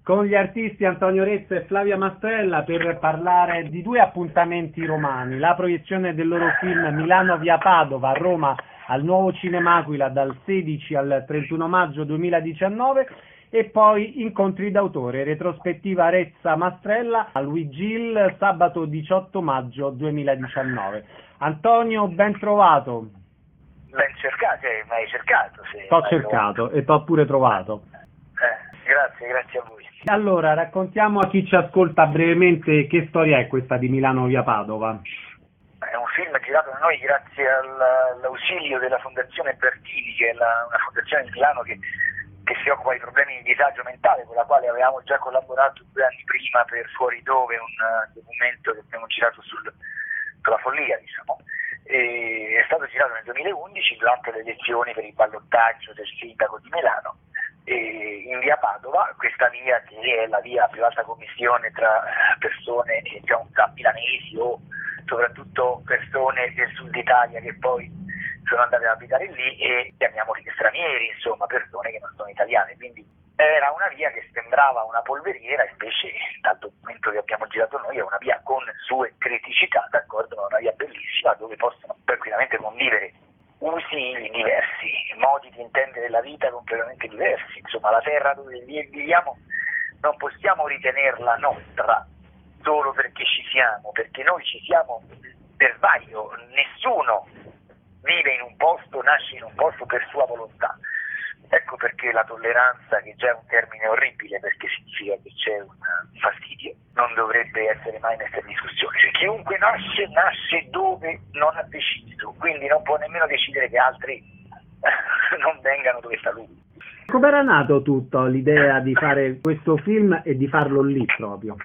con gli artisti Antonio Rezza e Flavia Mastrella per parlare di due appuntamenti romani, la proiezione del loro film Milano via Padova a Roma al Nuovo Cinema Aquila dal 16 al 31 maggio 2019 e poi Incontri d'autore, retrospettiva Rezza Mastrella al Wigil sabato 18 maggio 2019. Antonio, ben trovato. Ben cercato, mi hai cercato. T'ho cercato e t'ho pure trovato. Grazie a voi. Allora, raccontiamo a chi ci ascolta brevemente che storia è questa di Milano via Padova. È un film girato da noi grazie all'ausilio della Fondazione Bertini, che è una fondazione di Milano che si occupa di problemi di disagio mentale, con la quale avevamo già collaborato 2 anni prima per Fuori Dove, un documento che abbiamo girato sulla follia, diciamo. E è stato girato nel 2011 durante le elezioni per il ballottaggio del sindaco di Milano. In via Padova, questa via che è la via a più alta commissione tra persone tra milanesi o soprattutto persone del sud Italia che poi sono andate ad abitare lì e chiamiamoli stranieri, insomma persone che non sono italiane, quindi era una via che sembrava una polveriera, invece dal documento che abbiamo girato noi è una via con sue criticità, d'accordo, ma una via bellissima dove possono tranquillamente convivere usi diversi, modi di intendere la vita completamente diversi, insomma la terra dove viviamo non possiamo ritenerla nostra solo perché ci siamo, perché noi ci siamo per sbaglio, nessuno vive in un posto, nasce in un posto per sua volontà. Ecco perché la tolleranza, che già è un termine orribile perché significa che c'è un fastidio, non dovrebbe essere mai messa in discussione. Cioè, chiunque nasce dove non ha deciso, quindi non può nemmeno decidere che altri non vengano dove sta lui. Come era nato tutto l'idea di fare questo film e di farlo lì proprio?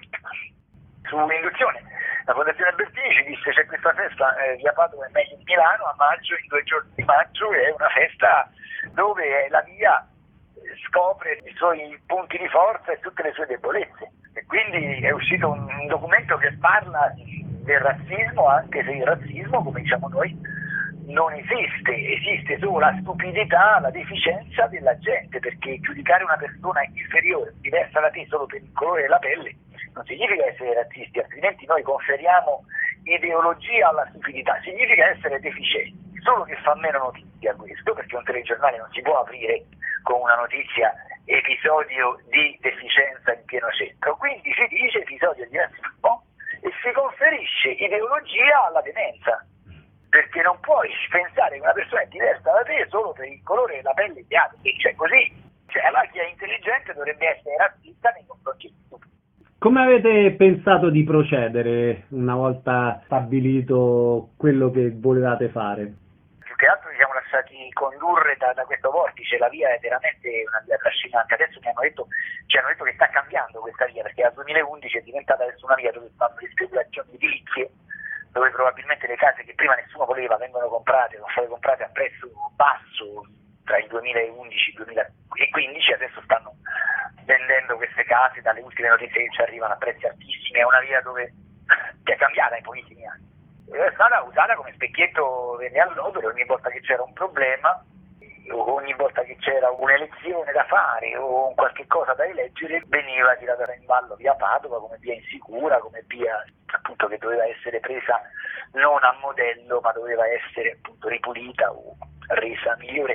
Su induzione. La Fondazione Bertini ci disse c'è questa festa via Padova è meglio in Milano a maggio, in 2 giorni di maggio, è una festa dove la via scopre i suoi punti di forza e tutte le sue debolezze, e quindi è uscito un documento che parla del razzismo, anche se il razzismo, come diciamo noi, non esiste solo la stupidità, la deficienza della gente, perché giudicare una persona inferiore, diversa da te solo per il colore della pelle, non significa essere razzisti, altrimenti noi conferiamo ideologia alla stupidità, significa essere deficienti. Solo che fa meno notizia questo, perché un telegiornale non si può aprire con una notizia episodio di deficienza in pieno centro, quindi si dice episodio di razzismo e si conferisce ideologia alla demenza, perché non puoi pensare che una persona è diversa da te solo per il colore della pelle di altri, cioè così, allora chi è intelligente dovrebbe essere razzista nei confronti di tutti. Come avete pensato di procedere una volta stabilito quello che volevate fare? Più che altro ci siamo lasciati condurre da questo vortice, la via è veramente una via trascinante. Adesso ci hanno detto che sta cambiando questa via, perché dal 2011 è diventata adesso una via dove fanno le speculazioni edilizie, dove probabilmente le case che prima nessuno voleva vengono comprate, sono state comprate a prezzo basso tra il 2011 e il 2015, adesso stanno vendendo queste case, dalle ultime notizie che ci arrivano, a prezzi altissimi. È una via che è cambiata in pochissimi anni. È stata usata come specchietto verde all'odore ogni volta che c'era un problema, ogni volta che c'era un'elezione da fare o qualche cosa da eleggere, veniva tirata in ballo via Padova come via insicura, come via appunto che doveva essere presa non a modello, ma doveva essere appunto ripulita o resa migliore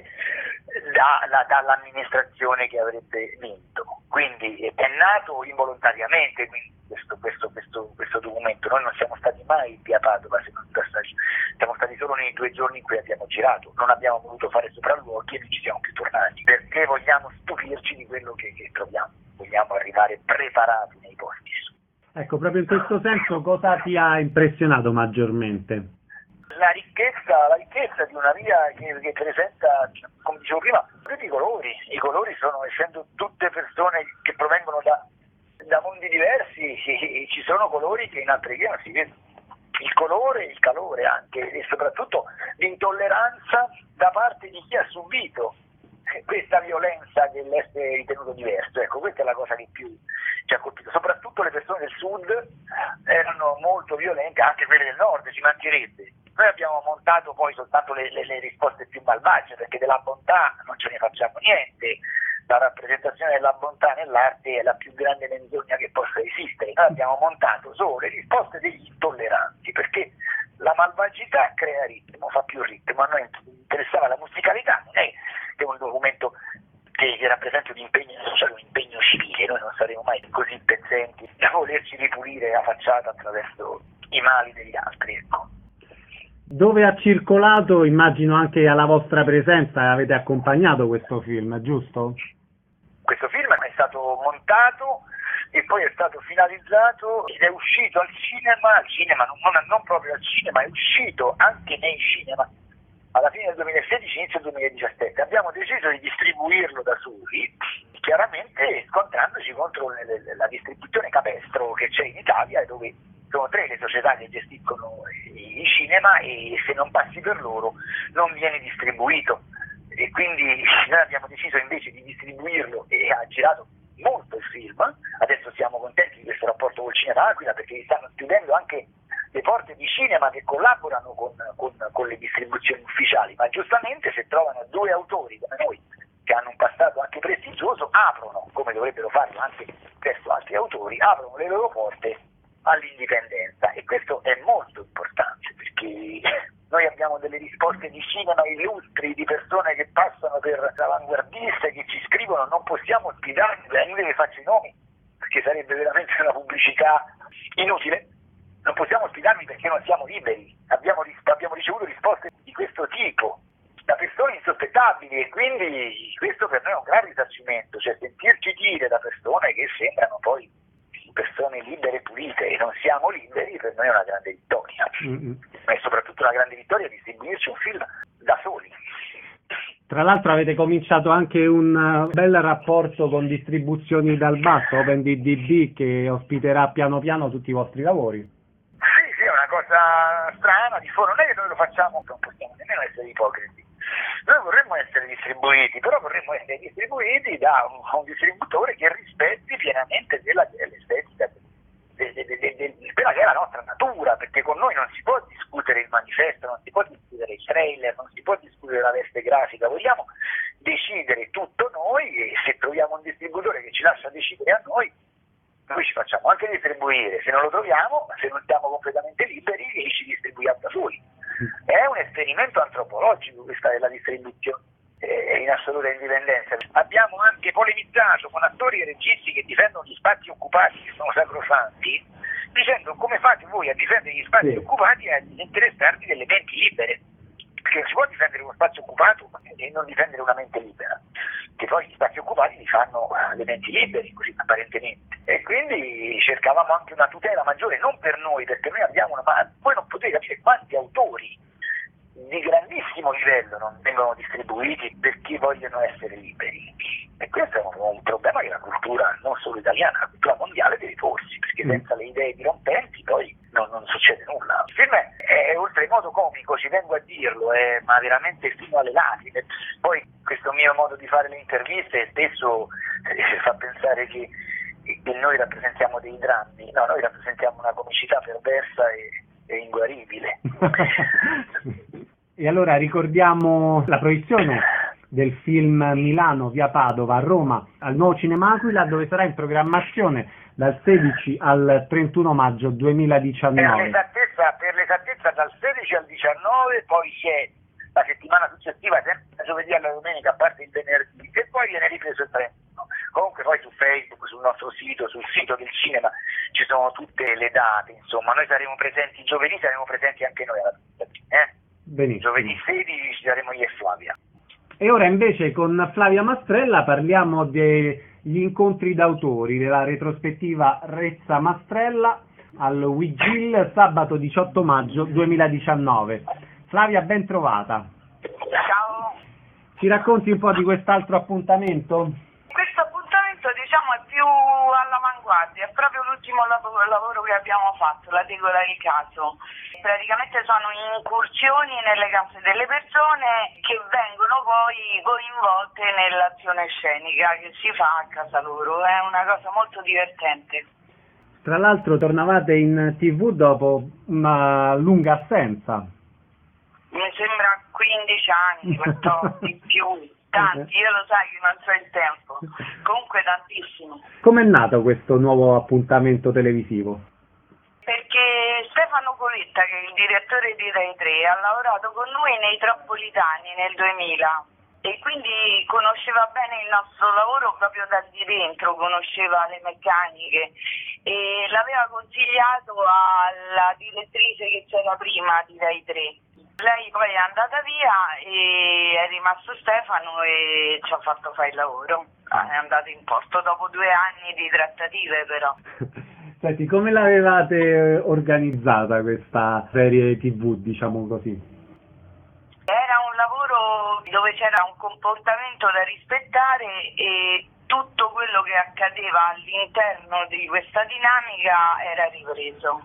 dall'amministrazione che avrebbe vinto. Quindi è nato involontariamente questo documento. Noi non siamo stati mai via Padova, siamo stati solo nei 2 giorni in cui abbiamo girato, non abbiamo voluto fare sopralluoghi e non ci siamo più tornati, perché vogliamo stupirci di quello che troviamo, vogliamo arrivare preparati nei posti. Ecco, proprio in questo senso cosa ti ha impressionato maggiormente? La ricchezza di una via che presenta, come dicevo prima, tutti i colori sono, essendo tutte persone che provengono da mondi diversi, ci sono colori che in altre vie non si vedono. Il colore, il calore anche, e soprattutto l'intolleranza da parte di chi ha subito questa violenza dell'essere ritenuto diverso. Ecco, questa è la cosa che più ci ha colpito. Soprattutto le persone del sud erano molto violente, anche quelle del nord, ci mancherebbe. Noi abbiamo montato poi soltanto le risposte più malvagie, perché della bontà non ce ne facciamo niente. La rappresentazione della bontà nell'arte l'arte è la più grande menzogna che possa esistere. Noi abbiamo montato solo le risposte degli intolleranti, perché la malvagità crea ritmo, fa più ritmo. A noi interessava la musicalità, non è che un documento che rappresenta un impegno sociale, un impegno civile. Noi non saremo mai così pezzenti da volerci ripulire la facciata attraverso i mali degli altri, ecco. Dove ha circolato, immagino anche alla vostra presenza, avete accompagnato questo film, giusto? Questo film è stato montato e poi è stato finalizzato ed è uscito al cinema, non proprio al cinema, è uscito anche nei cinema alla fine del 2016, inizio del 2017. Abbiamo deciso di distribuirlo da soli, chiaramente scontrandoci contro la distribuzione capestro che c'è in Italia, e dove sono 3 le società che gestiscono i cinema, e se non passi per loro non viene distribuito. E quindi noi abbiamo deciso invece di distribuirlo, e ha girato molto il film. Adesso siamo contenti di questo rapporto col Cinema Aquila, perché stanno chiudendo anche le porte di cinema che collaborano con le distribuzioni ufficiali, ma giustamente se trovano 2 autori come noi che hanno un passato anche prestigioso, aprono, come dovrebbero farlo anche presso altri autori, aprono le loro porte all'indipendenza, e questo è molto importante, perché noi abbiamo delle risposte di cinema illustri, di persone che passano per avanguardiste, che ci scrivono, non possiamo ospitarli, è inutile che faccio i nomi, perché sarebbe veramente una pubblicità inutile. Non possiamo ospitarli perché non siamo liberi. Abbiamo ricevuto risposte di questo tipo da persone insospettabili, e quindi questo per noi è un gran risarcimento, cioè sentirci dire da persone che sembrano poi persone libere e pulite e non siamo liberi, per noi è una grande vittoria. Ma è soprattutto una grande vittoria distribuirci un film da soli. Tra l'altro avete cominciato anche un bel rapporto con Distribuzioni dal Basso, OpenDDB, che ospiterà piano piano tutti i vostri lavori. Sì, è una cosa strana, non è che noi lo facciamo, non possiamo nemmeno essere ipocriti. Noi vorremmo essere distribuiti, però vorremmo essere distribuiti da un distributore che rispetti pienamente l'estetica, quella che è la nostra natura, perché con noi non si può discutere il manifesto, non si può discutere il trailer, non si può discutere la veste grafica, vogliamo decidere tutto noi, e se troviamo un distributore che ci lascia decidere a noi ci facciamo anche distribuire. Se non lo troviamo, se non siamo completamente liberi, ci distribuiamo da soli. È un esperimento antropologico questa della distribuzione in assoluta indipendenza. Abbiamo anche polemizzato con attori e registi che difendono gli spazi occupati, che sono sacrosanti, dicendo: come fate voi a difendere gli spazi occupati e a disinteressarvi delle menti libere? Perché non si può difendere uno spazio occupato e non difendere una mente libera, che poi gli spazi occupati li fanno le menti liberi, così apparentemente. E quindi cercavamo anche una tutela maggiore, non per noi, perché noi abbiamo ma voi non potete capire quanti autori di grandissimo livello non vengono distribuiti perché vogliono essere liberi. E questo è un problema che la cultura, non solo italiana, la cultura mondiale deve porsi, perché senza le idee dirompenti poi non succede nulla. Il film è oltremodo comico, ci vengo a dirlo, ma veramente fino alle lacrime. Poi questo mio modo di fare le interviste spesso fa pensare che noi rappresentiamo dei drammi. No, noi rappresentiamo una comicità perversa e inguaribile. E allora ricordiamo la proiezione del film Milano via Padova a Roma al Nuovo Cinema Aquila, dove sarà in programmazione dal 16 al 31 maggio 2019. Per l'esattezza dal 16 al 19, poi c'è la settimana successiva, sempre da giovedì alla domenica, a parte il venerdì, e poi viene ripreso il 31. Comunque poi su Facebook, sul nostro sito, sul sito del cinema ci sono tutte le date, insomma. Noi saremo presenti giovedì, saremo presenti anche noi alla Benissimo. Giovedì 16 ci saremo io e Flavia. E ora invece con Flavia Mastrella parliamo degli incontri d'autori, della retrospettiva Rezza Mastrella al Wigil sabato 18 maggio 2019. Flavia, ben trovata. Ciao. Ci racconti un po' di quest'altro appuntamento? Questo appuntamento è più all'avanguardia, è proprio l'ultimo lavoro che abbiamo fatto, la tegola del caso. Praticamente sono incursioni nelle case delle persone che vengono poi coinvolte nell'azione scenica che si fa a casa loro, è una cosa molto divertente. Tra l'altro tornavate in TV dopo una lunga assenza. Mi sembra 15 anni, 14 di più. Tanti, io lo sai che non so il tempo. Comunque tantissimo. Com'è nato questo nuovo appuntamento televisivo? Perché Stefano Coletta, che è il direttore di Rai 3, ha lavorato con noi nei Troppolitani nel 2000 e quindi conosceva bene il nostro lavoro proprio da di dentro, conosceva le meccaniche e l'aveva consigliato alla direttrice che c'era prima di Rai 3. Lei poi è andata via e è rimasto Stefano e ci ha fatto fare il lavoro. È andato in porto dopo 2 anni di trattative però. Senti, come l'avevate organizzata questa serie TV, diciamo così? Era un lavoro dove c'era un comportamento da rispettare e tutto quello che accadeva all'interno di questa dinamica era ripreso.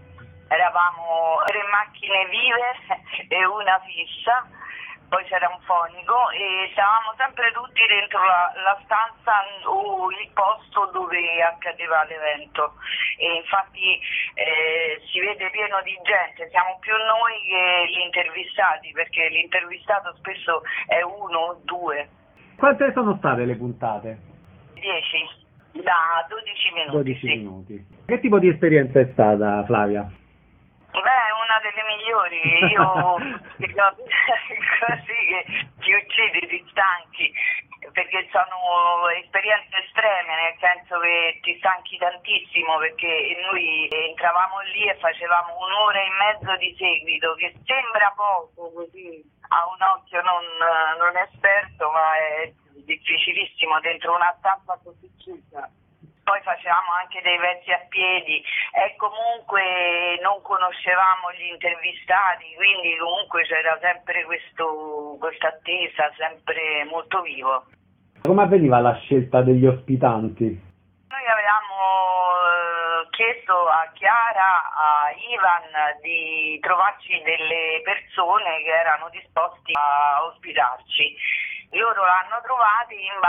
Eravamo 3 macchine vive e una fissa, poi c'era un fonico e stavamo sempre tutti dentro la stanza o il posto dove accadeva l'evento e infatti si vede pieno di gente, siamo più noi che gli intervistati perché l'intervistato spesso è 1 o 2. Quante sono state le puntate? 10, da 12 minuti. 12 sì. minuti. Che tipo di esperienza è stata, Flavia? Beh, una delle migliori, io dico così che ti uccidi, ti stanchi, perché sono esperienze estreme, nel senso che ti stanchi tantissimo, perché noi entravamo lì e facevamo 1 ora e mezzo di seguito, che sembra poco così a un occhio non esperto, ma è difficilissimo dentro una stampa così chiusa. Poi facevamo anche dei pezzi a piedi e comunque non conoscevamo gli intervistati, quindi comunque c'era sempre questa attesa, sempre molto vivo. Come avveniva la scelta degli ospitanti? Noi avevamo chiesto a Chiara, a Ivan di trovarci delle persone che erano disposti a ospitarci. Loro l'hanno trovati in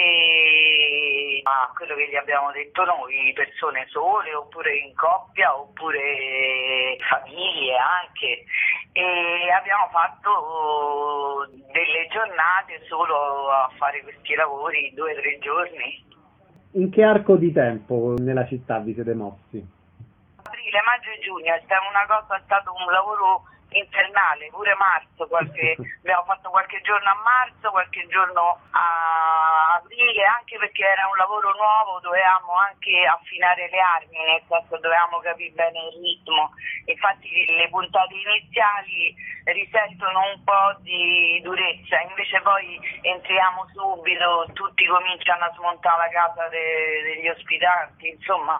base a quello che gli abbiamo detto noi, persone sole oppure in coppia oppure famiglie anche, e abbiamo fatto delle giornate solo a fare questi lavori, 2 o 3 giorni. In che arco di tempo nella città vi siete mossi? Aprile, maggio e giugno, è stato un lavoro infernale, pure marzo, abbiamo fatto qualche giorno a marzo, qualche giorno a aprile, anche perché era un lavoro nuovo, dovevamo anche affinare le armi, nel senso dovevamo capire bene il ritmo, infatti le puntate iniziali risentono un po' di durezza, invece poi entriamo subito, tutti cominciano a smontare la casa degli ospitanti, insomma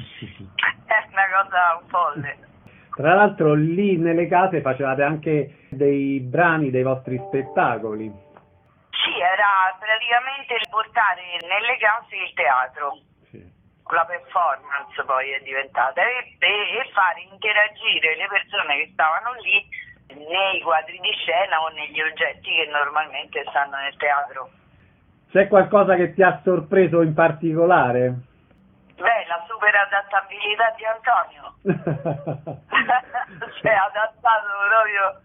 è una cosa folle. Tra l'altro lì nelle case facevate anche dei brani dei vostri spettacoli. Sì, era praticamente portare nelle case il teatro, Sì. la performance poi è diventata, e fare interagire le persone che stavano lì nei quadri di scena o negli oggetti che normalmente stanno nel teatro. C'è qualcosa che ti ha sorpreso in particolare? Beh, la super adattabilità di Antonio. Si è adattato proprio,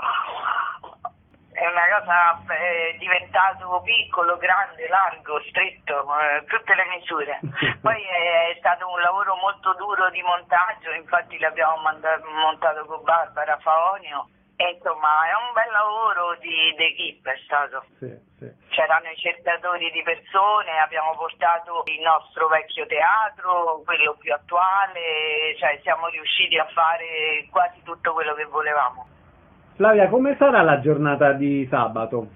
è una cosa, è diventato piccolo, grande, largo, stretto, tutte le misure. Poi è stato un lavoro molto duro di montaggio, infatti l'abbiamo montato con Barbara Faonio. E insomma è un bel lavoro di equipe è stato. Sì, sì. C'erano i cercatori di persone, abbiamo portato il nostro vecchio teatro, quello più attuale, cioè siamo riusciti a fare quasi tutto quello che volevamo. Flavia, come sarà la giornata di sabato?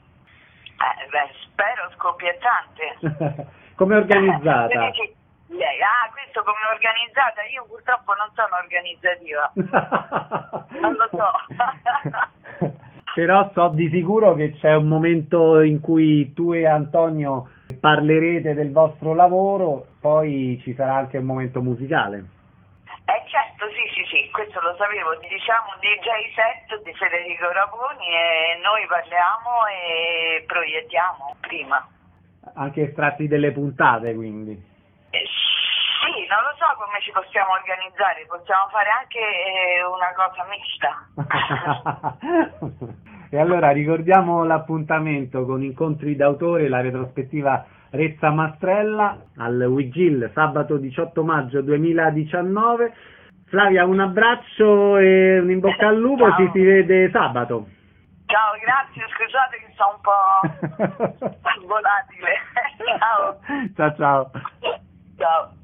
Spero scoppiettante. Come è organizzata? Questo come è organizzata? Io purtroppo non sono organizzativa. Non lo so. Però so di sicuro che c'è un momento in cui tu e Antonio parlerete del vostro lavoro, poi ci sarà anche un momento musicale. Certo, sì, questo lo sapevo. Diciamo DJ set di Federico Raponi e noi parliamo e proiettiamo prima. Anche estratti delle puntate, quindi. Sì, non lo so come ci possiamo organizzare, possiamo fare anche una cosa mista. E allora ricordiamo l'appuntamento con Incontri d'autore, la retrospettiva Rezza Mastrella al Wigil sabato 18 maggio 2019. Flavia, un abbraccio e un in bocca al lupo. Ciao. Ci si vede sabato. Ciao, grazie, scusate che sono un po' volatile. Ciao. Ciao ciao. Ciao.